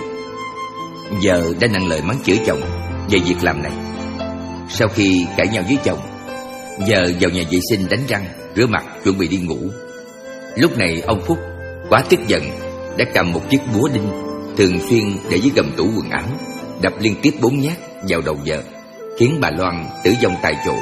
Vợ đã nặng lời mắng chửi chồng về việc làm này. Sau khi cãi nhau với chồng, vợ vào nhà vệ sinh đánh răng, rửa mặt, chuẩn bị đi ngủ. Lúc này ông Phúc quá tức giận đã cầm một chiếc búa đinh thường xuyên để dưới gầm tủ quần áo, đập liên tiếp bốn nhát vào đầu vợ, khiến bà Loan tử vong tại chỗ.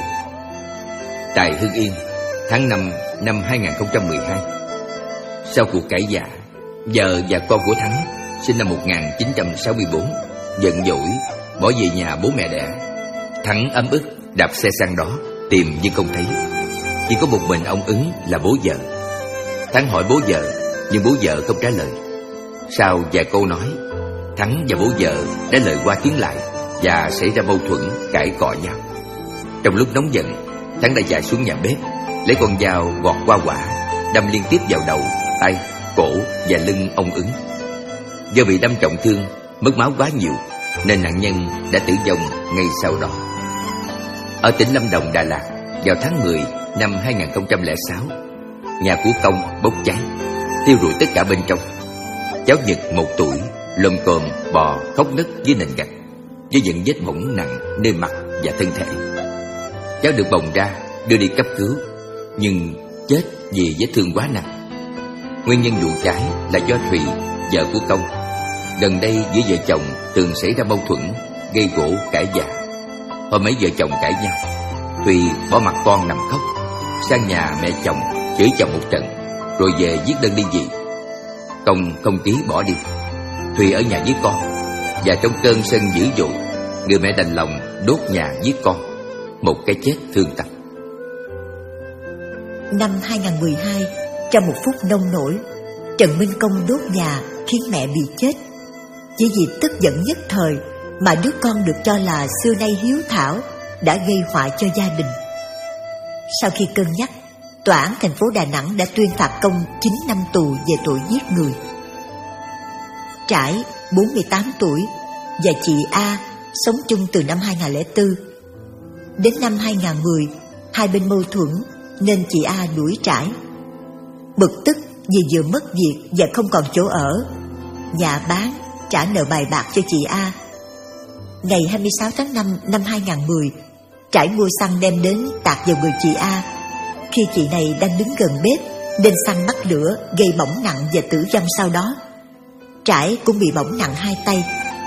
Tại Hưng Yên, tháng năm năm hai không một hai, sau cuộc cãi vã, vợ và con của Thắng, sinh năm một nghìn chín trăm sáu mươi bốn, giận dỗi bỏ về nhà bố mẹ đẻ. Thắng ấm ức đạp xe sang đó tìm nhưng không thấy. Chỉ có một mình ông Ứng là bố vợ. Thắng hỏi bố vợ, nhưng bố vợ không trả lời. Sau vài câu nói, Thắng và bố vợ đã lời qua tiếng lại và xảy ra mâu thuẫn cãi cọ nhau. Trong lúc nóng giận, Thắng đã chạy xuống nhà bếp, lấy con dao gọt hoa quả, đâm liên tiếp vào đầu, tay, cổ và lưng ông Ứng. Do bị đâm trọng thương, mất máu quá nhiều nên nạn nhân đã tử vong ngay sau đó. Ở tỉnh Lâm Đồng, Đà Lạt, vào tháng mười năm hai không không sáu, nhà của Công bốc cháy, thiêu rụi tất cả bên trong. Cháu Nhật một tuổi lồm cồm bò khóc nấc dưới nền gạch, với những vết bỏng nặng nơi mặt và thân thể. Cháu được bồng ra đưa đi cấp cứu, nhưng chết vì vết thương quá nặng. Nguyên nhân vụ cháy là do Thùy, vợ của Công. Gần đây giữa vợ chồng thường xảy ra mâu thuẫn, gây gổ cãi vã. Hôm mấy vợ chồng cãi nhau, Thùy bỏ mặc con nằm khóc, sang nhà mẹ chồng chửi chồng một trận, rồi về viết đơn ly dị. Công không ký bỏ đi. Thùy ở nhà với con, và trong cơn sân dữ dội, người mẹ đành lòng đốt nhà giết con. Một cái chết thương tâm. Năm hai không một hai, Trong một phút nông nổi, Trần Minh Công đốt nhà khiến mẹ bị chết. Chỉ vì tức giận nhất thời mà đứa con được cho là xưa nay hiếu thảo đã gây họa cho gia đình. Sau khi cân nhắc, tòa án thành phố Đà Nẵng đã tuyên phạt Công chín năm tù về tội giết người. Trải, bốn mươi tám tuổi, và chị A sống chung từ năm hai nghìn lẻ bốn. Đến năm hai nghìn mười, hai bên mâu thuẫn nên chị A đuổi Trải. Bực tức vì vừa mất việc và không còn chỗ ở, nhà bán trả nợ bài bạc cho chị A. Ngày hai mươi sáu tháng năm năm hai nghìn mười, Trải mua xăng đem đến tạt vào người chị A. Khi chị này đang đứng gần bếp nên xăng bắt lửa gây bỏng nặng và tử vong sau đó. Trải cũng bị bỏng nặng hai tay.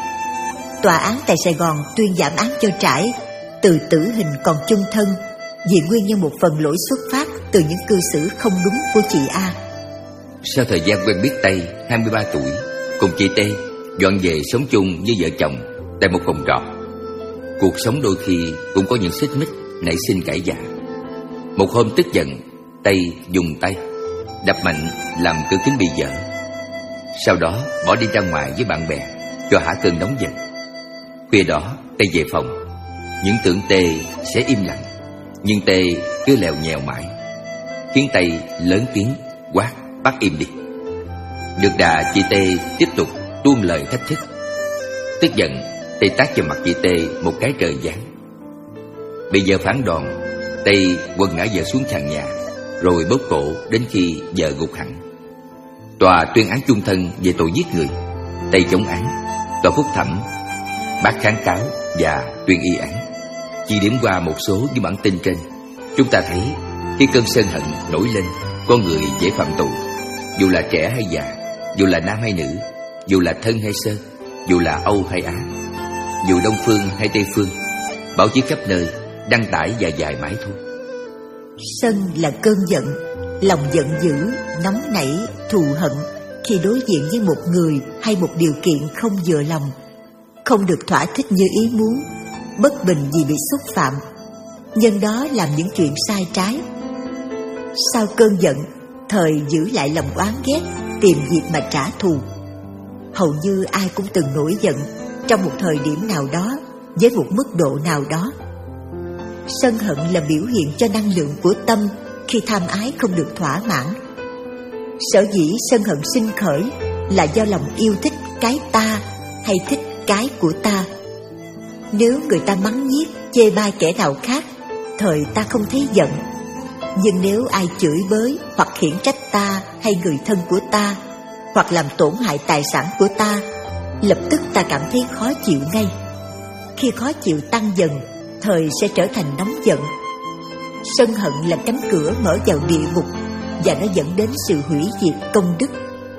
Tòa án tại Sài Gòn tuyên giảm án cho Trải từ tử hình còn chung thân, vì nguyên nhân một phần lỗi xuất phát từ những cư xử không đúng của chị A. Sau thời gian quen biết Tây, hai mươi ba tuổi, cùng chị T dọn về sống chung như vợ chồng tại một phòng trọ. Cuộc sống đôi khi cũng có những xích mích nảy sinh cãi vã. Một hôm tức giận, Tây dùng tay đập mạnh làm cửa kính bị vỡ. Sau đó bỏ đi ra ngoài với bạn bè cho hả cơn nóng giận. Khuya đó Tây về phòng, những tưởng T sẽ im lặng, nhưng T cứ lèo nhèo mãi, khiến Tây lớn tiếng quát bắt im đi. Được đà, chị T tiếp tục tuôn lời thách thức. Tức giận, Tây tát vào mặt chị T một cái trời giáng. Bây giờ phản đòn, Tây quần ngã vợ xuống sàn nhà, rồi bóp cổ đến khi vợ gục hẳn. Tòa tuyên án chung thân về tội giết người. Tây chống án. Tòa phúc thẩm bác kháng cáo và tuyên y án. Chỉ điểm qua một số những bản tin trên, chúng ta thấy khi cơn sân hận nổi lên, con người dễ phạm tội. Dù là trẻ hay già, dù là nam hay nữ, dù là thân hay sơ, dù là Âu hay Á, dù Đông phương hay Tây phương, báo chí khắp nơi đăng tải dài dài mãi thôi. Sân là cơn giận, lòng giận dữ, nóng nảy, thù hận khi đối diện với một người hay một điều kiện không vừa lòng, không được thỏa thích như ý muốn, bất bình vì bị xúc phạm, nhân đó làm những chuyện sai trái. Sau cơn giận, thời giữ lại lòng oán ghét, tìm dịp mà trả thù. Hầu như ai cũng từng nổi giận trong một thời điểm nào đó với một mức độ nào đó. Sân hận là biểu hiện cho năng lượng của tâm khi tham ái không được thỏa mãn. Sở dĩ sân hận sinh khởi là do lòng yêu thích cái ta hay thích cái của ta. Nếu người ta mắng nhiếc, chê bai kẻ nào khác, thời ta không thấy giận. Nhưng nếu ai chửi bới hoặc khiển trách ta hay người thân của ta, hoặc làm tổn hại tài sản của ta, lập tức ta cảm thấy khó chịu ngay. Khi khó chịu tăng dần, thời sẽ trở thành nóng giận. Sân hận là cánh cửa mở vào địa ngục, và nó dẫn đến sự hủy diệt công đức.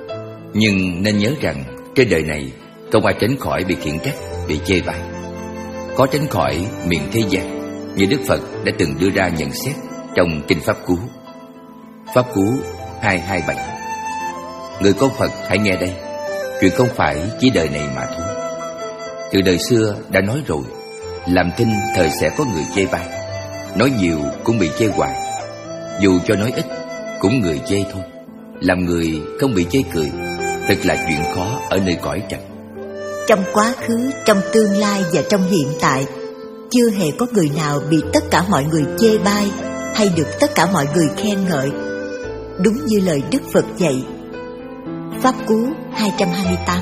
Nhưng nên nhớ rằng trên đời này không ai tránh khỏi bị khiển trách, bị chê bai. Khó tránh khỏi miền thế gian, như Đức Phật đã từng đưa ra nhận xét trong Kinh Pháp Cú. Pháp Cú hai hai bảy. Người con Phật hãy nghe đây, chuyện không phải chỉ đời này mà thôi. Từ đời xưa đã nói rồi, làm thinh thời sẽ có người chê bai, nói nhiều cũng bị chê hoài, dù cho nói ít cũng người chê thôi. Làm người không bị chê cười thật là chuyện khó ở nơi cõi trần. Trong quá khứ, trong tương lai và trong hiện tại, chưa hề có người nào bị tất cả mọi người chê bai hay được tất cả mọi người khen ngợi. Đúng như lời Đức Phật dạy. Pháp Cú hai hai tám.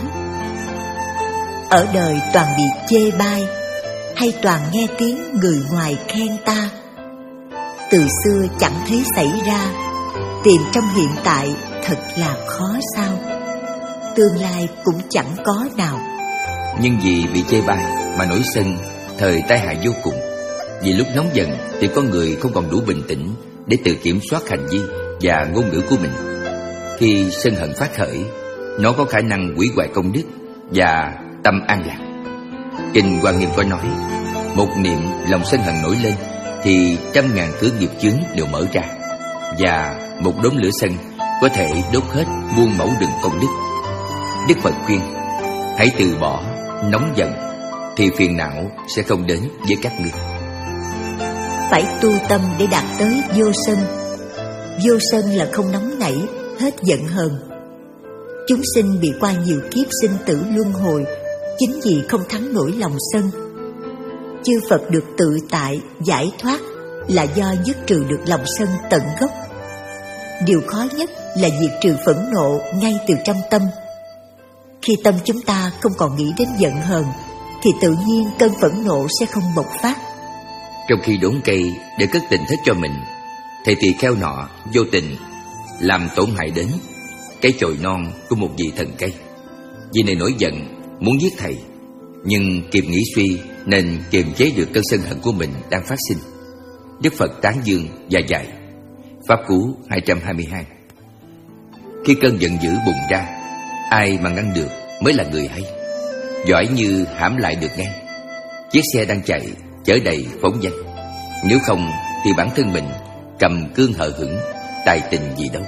Ở đời toàn bị chê bai, hay toàn nghe tiếng người ngoài khen ta. Từ xưa chẳng thấy xảy ra, tìm trong hiện tại thật là khó sao. Tương lai cũng chẳng có nào. Nhưng vì bị chê bai mà nổi sân, thời tai hại vô cùng. Vì lúc nóng giận thì con người không còn đủ bình tĩnh để tự kiểm soát hành vi và ngôn ngữ của mình. Khi sân hận phát khởi, nó có khả năng hủy hoại công đức và tâm an lạc. Kinh Hoa Nghiêm có nói, một niệm lòng sân hận nổi lên thì trăm ngàn cửa nghiệp chướng đều mở ra, và một đốm lửa sân có thể đốt hết muôn mẫu rừng công đức. Đức Phật khuyên, hãy từ bỏ nóng giận thì phiền não sẽ không đến với các ngươi. Phải tu tâm để đạt tới vô sân. Vô sân là không nóng nảy, hết giận hờn. Chúng sinh bị qua nhiều kiếp sinh tử luân hồi chính vì không thắng nổi lòng sân. Chư Phật được tự tại, giải thoát là do dứt trừ được lòng sân tận gốc. Điều khó nhất là diệt trừ phẫn nộ ngay từ trong tâm. Khi tâm chúng ta không còn nghĩ đến giận hờn thì tự nhiên cơn phẫn nộ sẽ không bộc phát. Trong khi đốn cây để cất tỉnh thức cho mình, thầy tỳ kheo nọ vô tình làm tổn hại đến cái chồi non của một vị thần cây. Vị này nổi giận muốn giết thầy, nhưng kịp nghĩ suy nên kiềm chế được cơn sân hận của mình đang phát sinh. Đức Phật tán dương và dạy. Pháp Cú hai trăm hai mươi hai. Khi cơn giận dữ bùng ra, ai mà ngăn được mới là người hay. Giỏi như hãm lại được ngay. Chiếc xe đang chạy chở đầy phóng danh. Nếu không thì bản thân mình cầm cương hờ hững, tài tình gì đâu.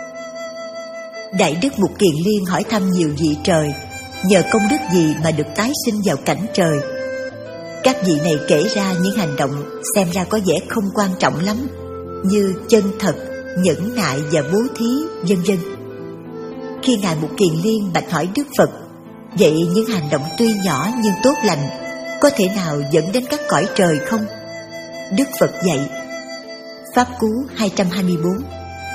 Đại đức Mục Kiền Liên hỏi thăm nhiều vị trời, nhờ công đức gì mà được tái sinh vào cảnh trời. Các vị này kể ra những hành động xem ra có vẻ không quan trọng lắm, như chân thật, nhẫn nại và bố thí, vân vân. Khi ngài Mục Kiền Liên bạch hỏi Đức Phật, vậy những hành động tuy nhỏ nhưng tốt lành có thể nào dẫn đến các cõi trời không? Đức Phật dạy. Pháp Cú hai trăm hai mươi bốn.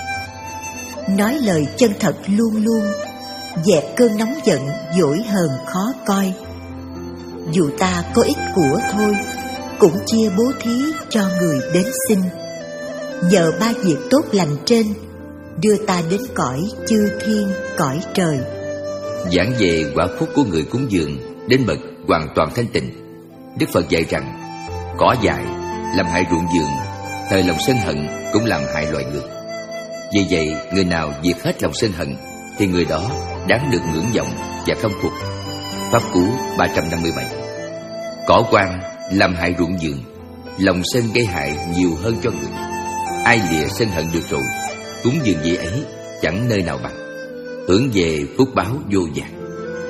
Nói lời chân thật luôn luôn, dẹp cơn nóng giận dỗi hờn khó coi. Dù ta có ít của thôi, cũng chia bố thí cho người đến xin. Nhờ ba việc tốt lành trên, đưa ta đến cõi chư thiên, cõi trời. Giảng về quả phúc của người cúng dường đến bậc hoàn toàn thanh tịnh, Đức Phật dạy rằng cỏ dại làm hại ruộng vườn, thời lòng sân hận cũng làm hại loài người. Vì vậy, người nào diệt hết lòng sân hận thì người đó đáng được ngưỡng vọng và khâm phục. Pháp Cú ba trăm năm mươi bảy. Cỏ quan làm hại ruộng vườn, lòng sân gây hại nhiều hơn cho người. Ai lìa sân hận được rồi, cúng dường vị ấy chẳng nơi nào bằng, hưởng về phúc báo vô vàn.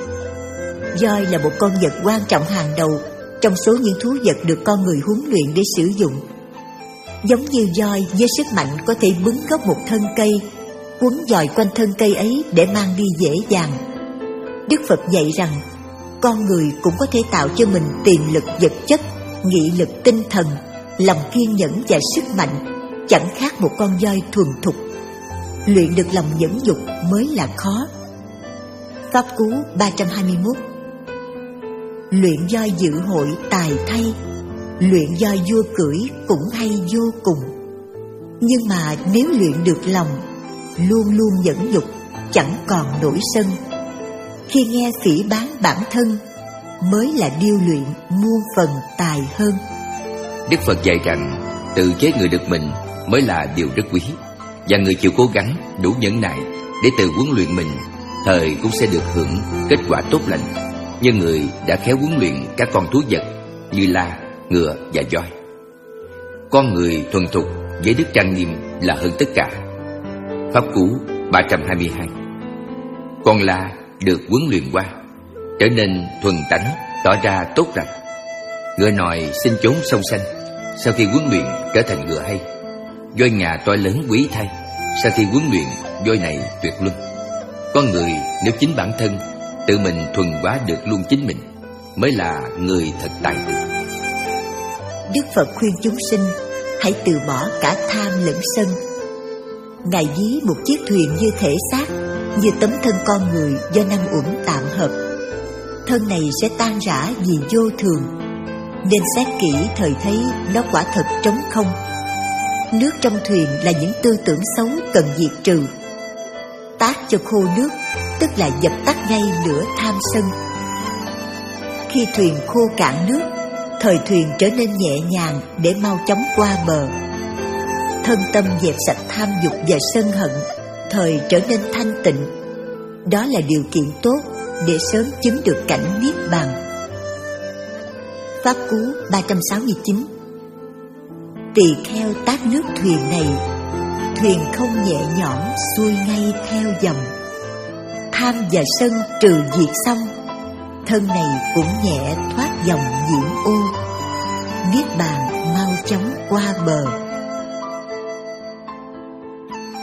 Voi là một con vật quan trọng hàng đầu trong số những thú vật được con người huấn luyện để sử dụng. Giống như voi với sức mạnh có thể bứng gốc một thân cây, quấn dòi quanh thân cây ấy để mang đi dễ dàng. Đức Phật dạy rằng con người cũng có thể tạo cho mình tiềm lực vật chất, nghị lực tinh thần, lòng kiên nhẫn và sức mạnh, chẳng khác một con voi thuần thục. Luyện được lòng nhẫn nhục mới là khó. Pháp Cú ba trăm hai mươi mốt. Luyện voi dự hội tài thay, luyện voi vua cưỡi cũng hay vô cùng. Nhưng mà nếu luyện được lòng, luôn luôn nhẫn nhục, chẳng còn nổi sân, khi nghe phỉ báng bản thân, mới là điêu luyện muôn phần tài hơn. Đức Phật dạy rằng tự chế người được mình mới là điều rất quý, và người chịu cố gắng đủ nhẫn nại để tự huấn luyện mình, thời cũng sẽ được hưởng kết quả tốt lành, như người đã khéo huấn luyện các con thú vật như la, ngựa và voi. Con người thuần thục với đức trang nghiêm là hơn tất cả. Pháp Cú ba trăm hai mươi hai. Con la được huấn luyện qua, trở nên thuần tánh, tỏ ra tốt lành. Ngựa nòi xin trốn sông xanh, sau khi huấn luyện trở thành ngựa hay. Voi ngà to lớn quý thay, sau khi huấn luyện voi này tuyệt luân. Con người nếu chính bản thân tự mình thuần hóa được luôn chính mình, mới là người thật tài tình. Đức Phật khuyên chúng sinh hãy từ bỏ cả tham lẫn sân. Ngài ví một chiếc thuyền như thể xác, như tấm thân con người do năm uẩn tạm hợp. Thân này sẽ tan rã vì vô thường, nên xét kỹ thời thấy nó quả thật trống không. Nước trong thuyền là những tư tưởng xấu cần diệt trừ. Tát cho khô nước, tức là dập tắt ngay lửa tham sân. Khi thuyền khô cạn nước, thời thuyền trở nên nhẹ nhàng để mau chóng qua bờ. Thân tâm dẹp sạch tham dục và sân hận, thời trở nên thanh tịnh. Đó là điều kiện tốt để sớm chứng được cảnh niết bàn. Pháp Cú ba trăm sáu mươi chín. Tỳ kheo tát nước thuyền này, thuyền không nhẹ nhõm xuôi ngay theo dòng. Tham và sân trừ diệt xong, thân này cũng nhẹ thoát dòng nhiễm ô. Niết bàn mau chóng qua bờ.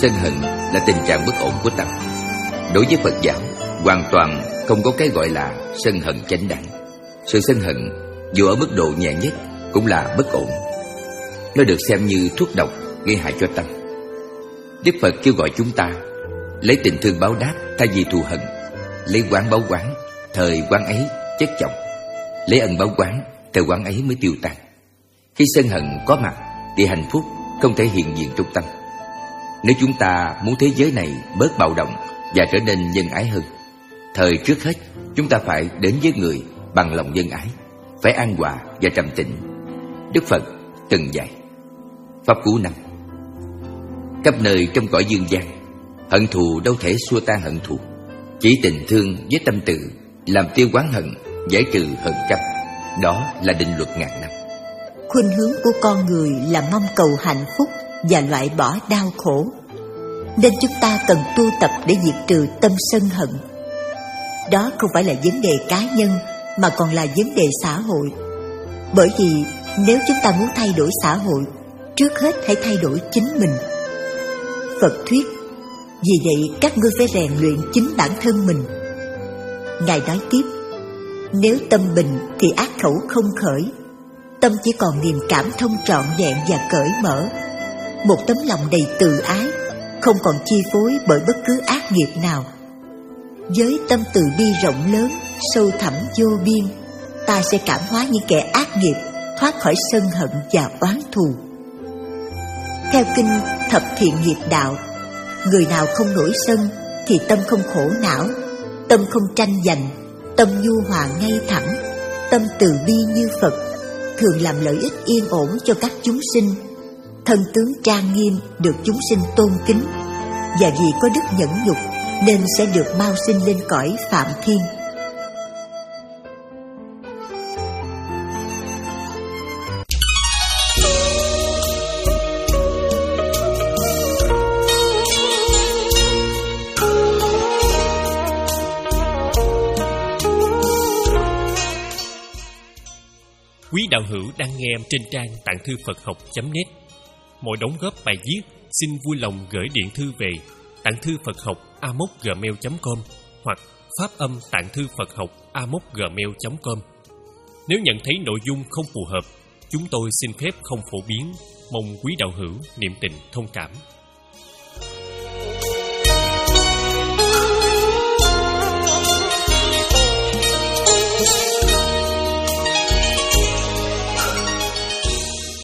sân hận là tình trạng bất ổn của tâm. Đối với Phật giáo, hoàn toàn không có cái gọi là sân hận chánh đẳng. Sự sân hận dù ở mức độ nhẹ nhất cũng là bất ổn. Nó được xem như thuốc độc gây hại cho tâm. Đức Phật kêu gọi chúng ta lấy tình thương báo đáp thay vì thù hận, lấy quán báo quán, thời quán ấy chất chồng, lấy ân báo quán, thời quán ấy mới tiêu tan. Khi sân hận có mặt thì hạnh phúc không thể hiện diện trong tâm. Nếu chúng ta muốn thế giới này bớt bạo động và trở nên nhân ái hơn, thời trước hết chúng ta phải đến với người bằng lòng nhân ái, phải an hòa và trầm tĩnh. Đức Phật từng dạy. Pháp cú năm: khắp nơi trong cõi dương gian, hận thù đâu thể xua tan hận thù. Chỉ tình thương với tâm từ làm tiêu oán hận, giải trừ hận chấp. Đó là định luật ngàn năm. Khuynh hướng của con người là mong cầu hạnh phúc và loại bỏ đau khổ, nên chúng ta cần tu tập để diệt trừ tâm sân hận. Đó không phải là vấn đề cá nhân mà còn là vấn đề xã hội. Bởi vì nếu chúng ta muốn thay đổi xã hội, trước hết hãy thay đổi chính mình. Phật thuyết: vì vậy các ngươi phải rèn luyện chính bản thân mình. Ngài nói tiếp: nếu tâm bình thì ác khẩu không khởi. Tâm chỉ còn niềm cảm thông trọn vẹn và cởi mở, một tấm lòng đầy từ ái, không còn chi phối bởi bất cứ ác nghiệp nào. Với tâm từ bi rộng lớn, sâu thẳm vô biên, ta sẽ cảm hóa những kẻ ác nghiệp, thoát khỏi sân hận và oán thù. Theo kinh Thập Thiện Nghiệp Đạo, người nào không nổi sân thì tâm không khổ não, tâm không tranh giành, tâm nhu hòa ngay thẳng, tâm từ bi như Phật, thường làm lợi ích yên ổn cho các chúng sinh. Thân tướng trang nghiêm được chúng sinh tôn kính, và vì có đức nhẫn nhục nên sẽ được mau sinh lên cõi Phạm Thiên. Quý đạo hữu đang nghe trên trang tạng thư Phật học chấm net. Mỗi đóng góp bài viết xin vui lòng gửi điện thư về tạng thư Phật học a mốc gmail chấm com hoặc phát âm tạng thư Phật học a mốc gmail chấm com. Nếu nhận thấy nội dung không phù hợp, chúng tôi xin phép không phổ biến, mong quý đạo hữu niệm tình thông cảm.